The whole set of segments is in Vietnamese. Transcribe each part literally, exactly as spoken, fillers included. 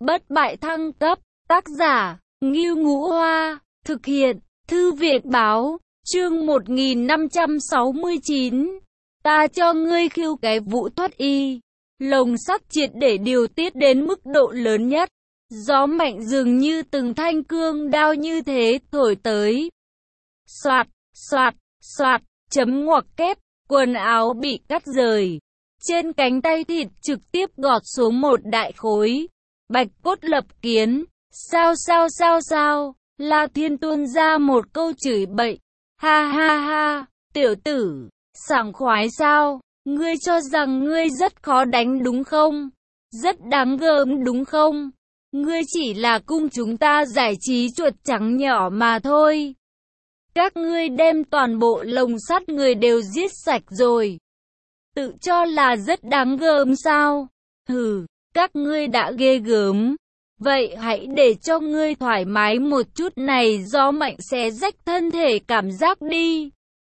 bất bại thăng cấp, tác giả, Ngưu Ngũ Hoa, thực hiện, Thư viện báo, chương một nghìn năm trăm sáu mươi chín. Ta cho ngươi khiêu cái vũ thoát y, lồng sắt triệt để điều tiết đến mức độ lớn nhất. Gió mạnh dường như từng thanh cương đao như thế thổi tới. Soạt, soạt, soạt, chấm ngoặc kép, quần áo bị cắt rời. Trên cánh tay thịt trực tiếp gọt xuống một đại khối. Bạch cốt lập kiến, sao sao sao sao, La Thiên tuôn ra một câu chửi bậy. Ha ha ha, tiểu tử, sảng khoái sao, ngươi cho rằng ngươi rất khó đánh đúng không? Rất đáng gớm đúng không? Ngươi chỉ là cung chúng ta giải trí chuột trắng nhỏ mà thôi. Các ngươi đem toàn bộ lồng sắt người đều giết sạch rồi. Tự cho là rất đáng gớm sao? Hừ, các ngươi đã ghê gớm. Vậy hãy để cho ngươi thoải mái một chút này, gió mạnh xé rách thân thể cảm giác đi.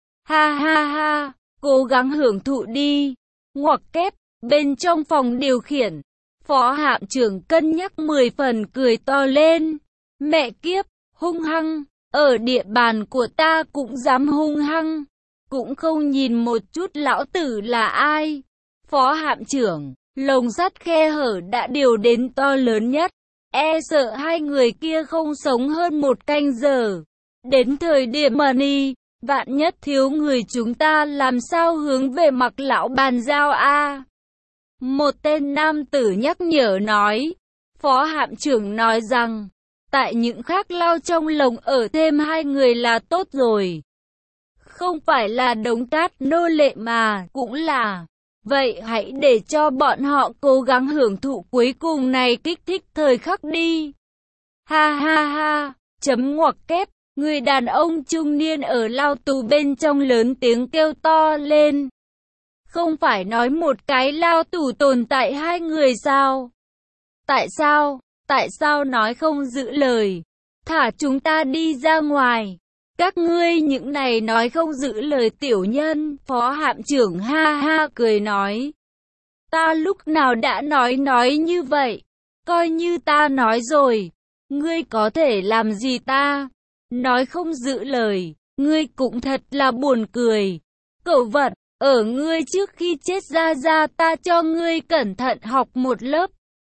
Ha ha ha, cố gắng hưởng thụ đi. Ngoặc kép, bên trong phòng điều khiển, Phó hạm trưởng cân nhắc mười phần cười to lên. Mẹ kiếp, hung hăng, ở địa bàn của ta cũng dám hung hăng. Cũng không nhìn một chút lão tử là ai. Phó hạm trưởng, lồng sắt khe hở đã điều đến to lớn nhất. E sợ hai người kia không sống hơn một canh giờ. Đến thời điểm money, vạn nhất thiếu người chúng ta làm sao hướng về mặc lão bàn giao a? Một tên nam tử nhắc nhở nói. Phó hạm trưởng nói rằng, tại những khác lao trong lồng ở thêm hai người là tốt rồi. Không phải là đống cát nô lệ mà, cũng là. Vậy hãy để cho bọn họ cố gắng hưởng thụ cuối cùng này, kích thích thời khắc đi. Ha ha ha, chấm ngoặc kép, người đàn ông trung niên ở lao tù bên trong lớn tiếng kêu to lên. Không phải nói một cái lao tù tồn tại hai người sao? Tại sao? Tại sao nói không giữ lời? Thả chúng ta đi ra ngoài. Các ngươi những này nói không giữ lời tiểu nhân. Phó hạm trưởng ha ha cười nói. Ta lúc nào đã nói nói như vậy? Coi như ta nói rồi. Ngươi có thể làm gì ta? Nói không giữ lời. Ngươi cũng thật là buồn cười. Cẩu vật, ở ngươi trước khi chết ra ra ta cho ngươi cẩn thận học một lớp.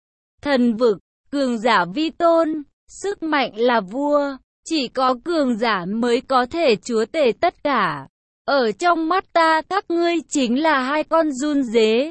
Thần vực, cường giả vi tôn, sức mạnh là vua. Chỉ có cường giả mới có thể chúa tể tất cả. Ở trong mắt ta các ngươi chính là hai con giun dế.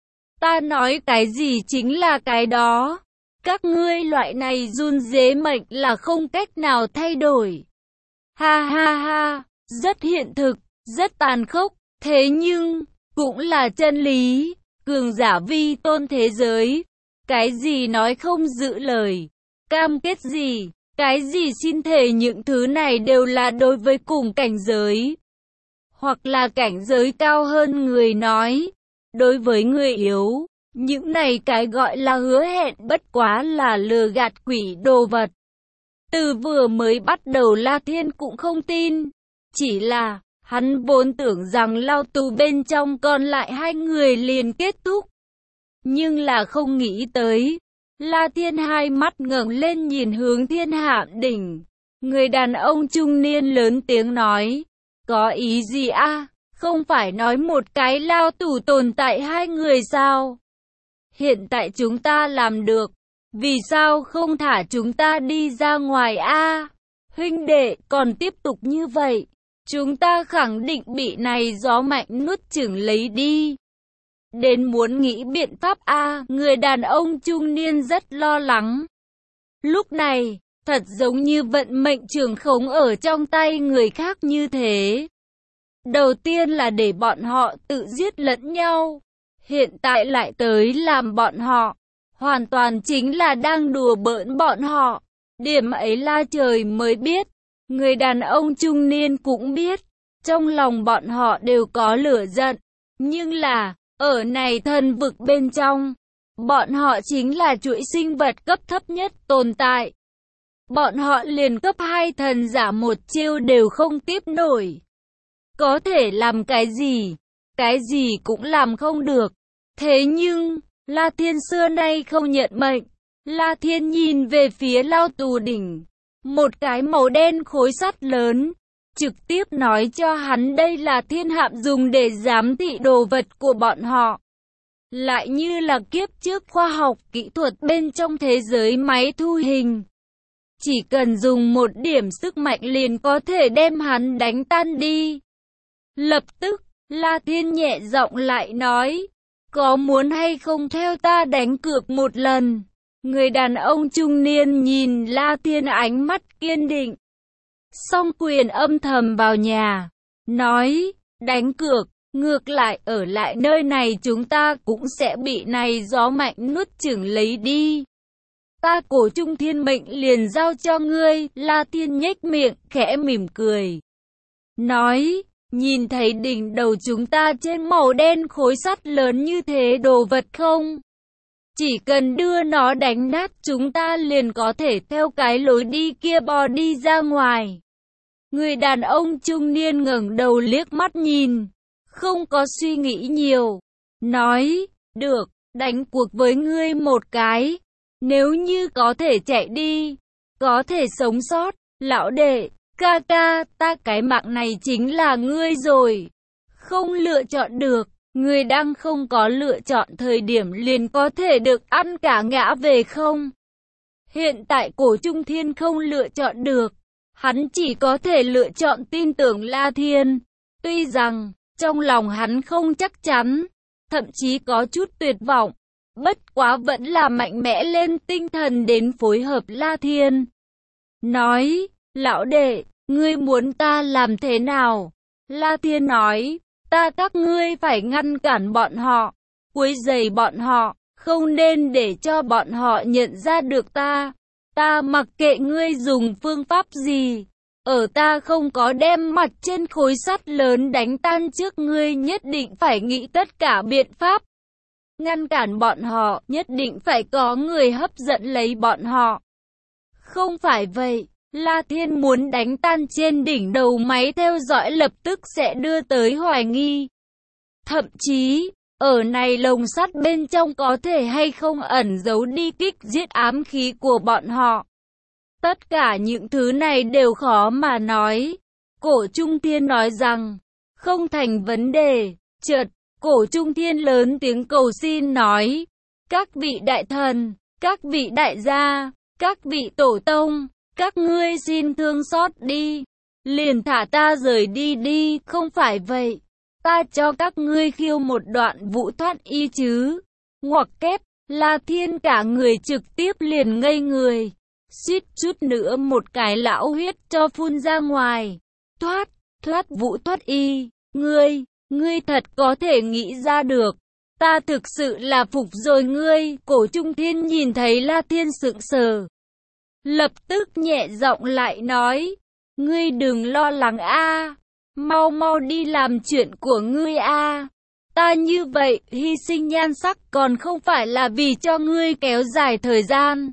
Ta nói cái gì chính là cái đó. Các ngươi loại này giun dế mệnh là không cách nào thay đổi. Ha ha ha, rất hiện thực, rất tàn khốc. Thế nhưng, cũng là chân lý. Cường giả vi tôn thế giới. Cái gì nói không giữ lời. Cam kết gì. Cái gì xin thề, những thứ này đều là đối với cùng cảnh giới. Hoặc là cảnh giới cao hơn người nói. Đối với người yếu, những này cái gọi là hứa hẹn bất quá là lừa gạt quỷ đồ vật. Từ vừa mới bắt đầu La Thiên cũng không tin. Chỉ là, hắn vốn tưởng rằng lao tù bên trong còn lại hai người liền kết thúc. Nhưng là không nghĩ tới. La Thiên hai mắt ngẩng lên nhìn hướng Thiên Hạm đỉnh. Người đàn ông trung niên lớn tiếng nói. Có ý gì a? À? Không phải nói một cái lao tù tồn tại hai người sao? Hiện tại chúng ta làm được. Vì sao không thả chúng ta đi ra ngoài a? À? Huynh đệ, còn tiếp tục như vậy, chúng ta khẳng định bị này gió mạnh nuốt chửng lấy đi. Đến muốn nghĩ biện pháp a, à, người đàn ông trung niên rất lo lắng. Lúc này, thật giống như vận mệnh trường khống ở trong tay người khác như thế. Đầu tiên là để bọn họ tự giết lẫn nhau. Hiện tại lại tới làm bọn họ. Hoàn toàn chính là đang đùa bỡn bọn họ. Điểm ấy La trời mới biết. Người đàn ông trung niên cũng biết. Trong lòng bọn họ đều có lửa giận. Nhưng là, ở này thần vực bên trong, bọn họ chính là chuỗi sinh vật cấp thấp nhất tồn tại. Bọn họ liền cấp hai thần giả một chiêu đều không tiếp nổi. Có thể làm cái gì? Cái gì cũng làm không được. Thế nhưng, La Thiên xưa nay không nhận mệnh. La Thiên nhìn về phía lao tù đỉnh, một cái màu đen khối sắt lớn, trực tiếp nói cho hắn đây là thiên hạm dùng để giám thị đồ vật của bọn họ. Lại như là kiếp trước khoa học kỹ thuật bên trong thế giới máy thu hình. Chỉ cần dùng một điểm sức mạnh liền có thể đem hắn đánh tan đi. Lập tức, La Thiên nhẹ giọng lại nói, có muốn hay không theo ta đánh cược một lần? Người đàn ông trung niên nhìn La Thiên ánh mắt kiên định. Song quyền âm thầm vào nhà, nói, đánh cược, ngược lại ở lại nơi này chúng ta cũng sẽ bị này gió mạnh nuốt chửng lấy đi. Ta Cổ Trung Thiên mệnh liền giao cho ngươi. La Thiên nhếch miệng, khẽ mỉm cười. Nói, nhìn thấy đỉnh đầu chúng ta trên màu đen khối sắt lớn như thế đồ vật không? Chỉ cần đưa nó đánh nát chúng ta liền có thể theo cái lối đi kia bò đi ra ngoài. Người đàn ông trung niên ngẩng đầu liếc mắt nhìn, không có suy nghĩ nhiều. Nói, được, đánh cuộc với ngươi một cái. Nếu như có thể chạy đi, có thể sống sót, lão đệ, ca ca, ta cái mạng này chính là ngươi rồi. Không lựa chọn được, ngươi đang không có lựa chọn thời điểm liền có thể được ăn cả ngã về không? Hiện tại Cổ Trung Thiên không lựa chọn được, hắn chỉ có thể lựa chọn tin tưởng La Thiên. Tuy rằng, trong lòng hắn không chắc chắn, thậm chí có chút tuyệt vọng. Bất quá vẫn là mạnh mẽ lên tinh thần đến phối hợp La Thiên. Nói, lão đệ, ngươi muốn ta làm thế nào? La Thiên nói, ta các ngươi phải ngăn cản bọn họ, quấy rầy bọn họ, không nên để cho bọn họ nhận ra được ta. Ta mặc kệ ngươi dùng phương pháp gì, ở ta không có đem mặt trên khối sắt lớn đánh tan trước ngươi nhất định phải nghĩ tất cả biện pháp. Ngăn cản bọn họ, nhất định phải có người hấp dẫn lấy bọn họ. Không phải vậy, La Thiên muốn đánh tan trên đỉnh đầu máy theo dõi lập tức sẽ đưa tới hoài nghi. Thậm chí, ở này lồng sắt bên trong có thể hay không ẩn giấu đi kích giết ám khí của bọn họ. Tất cả những thứ này đều khó mà nói. Cổ Trung Thiên nói rằng, không thành vấn đề. Chợt, Cổ Trung Thiên lớn tiếng cầu xin nói, các vị đại thần, các vị đại gia, các vị tổ tông, các ngươi xin thương xót đi, liền thả ta rời đi đi, không phải vậy, ta cho các ngươi khiêu một đoạn vũ thoát y chứ. Ngoặc kép, La Thiên cả người trực tiếp liền ngây người, suýt chút nữa một cái lão huyết cho phun ra ngoài. Thoát, thoát vũ thoát y, ngươi, ngươi thật có thể nghĩ ra được. Ta thực sự là phục rồi ngươi. Cổ Trung Thiên nhìn thấy La Thiên sững sờ, lập tức nhẹ giọng lại nói, ngươi đừng lo lắng a, mau mau đi làm chuyện của ngươi a. Ta như vậy hy sinh nhan sắc còn không phải là vì cho ngươi kéo dài thời gian.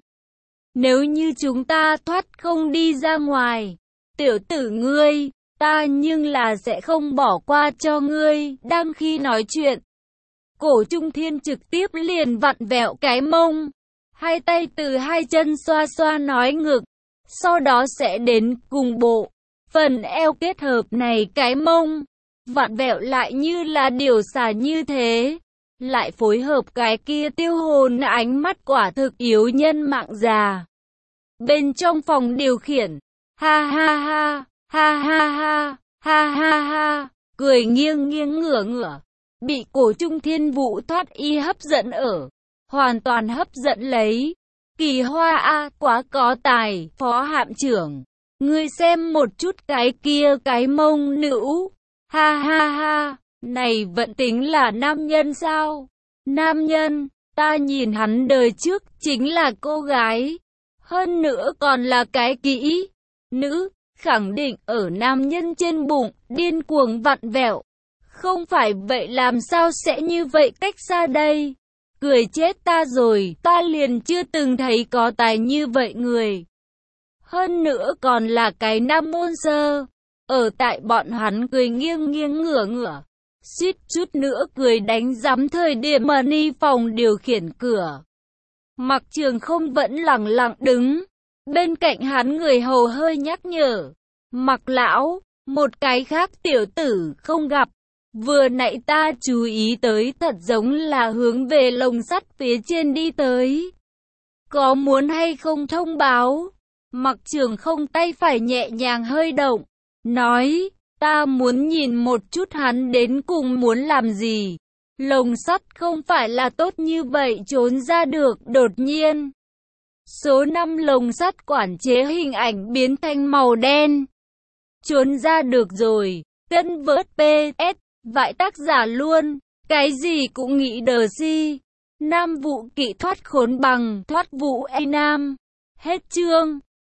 Nếu như chúng ta thoát không đi ra ngoài, tiểu tử ngươi, ta nhưng là sẽ không bỏ qua cho ngươi. Đang khi nói chuyện, Cổ Trung Thiên trực tiếp liền vặn vẹo cái mông, hai tay từ hai chân xoa xoa nói ngực, sau đó sẽ đến cùng bộ, phần eo kết hợp này cái mông, vặn vẹo lại như là điều xà như thế, lại phối hợp cái kia tiêu hồn ánh mắt quả thực yếu nhân mạng già. Bên trong phòng điều khiển, ha ha ha, ha ha ha, ha ha ha, cười nghiêng nghiêng ngửa ngửa, bị Cổ Trung Thiên vũ thoát y hấp dẫn ở, hoàn toàn hấp dẫn lấy. Kỳ Hoa a, quá có tài, Phó hạm trưởng, ngươi xem một chút cái kia cái mông nữ, ha ha ha, này vẫn tính là nam nhân sao? Nam nhân, ta nhìn hắn đời trước chính là cô gái, hơn nữa còn là cái kỹ nữ, khẳng định ở nam nhân trên bụng, điên cuồng vặn vẹo. Không phải vậy làm sao sẽ như vậy cách xa đây? Cười chết ta rồi, ta liền chưa từng thấy có tài như vậy người. Hơn nữa còn là cái nam môn sơ. Ở tại bọn hắn cười nghiêng nghiêng ngửa ngửa, suýt chút nữa cười đánh giám thời điểm mà ni phòng điều khiển cửa. Mặc Trường Không vẫn lặng lặng đứng. Bên cạnh hắn người hầu hơi nhắc nhở. Mặc lão, một cái khác tiểu tử không gặp. Vừa nãy ta chú ý tới thật giống là hướng về lồng sắt phía trên đi tới. Có muốn hay không thông báo? Mặc Trường Không tay phải nhẹ nhàng hơi động. Nói, ta muốn nhìn một chút hắn đến cùng muốn làm gì. Lồng sắt không phải là tốt như vậy trốn ra được. Đột nhiên, số năm lồng sắt quản chế hình ảnh biến thành màu đen. Trốn ra được rồi. Tân vớt pê ét, vãi tác giả luôn. Cái gì cũng nghĩ đờ si. Nam Vụ Kỵ thoát khốn bằng thoát vụ A Nam. Hết chương.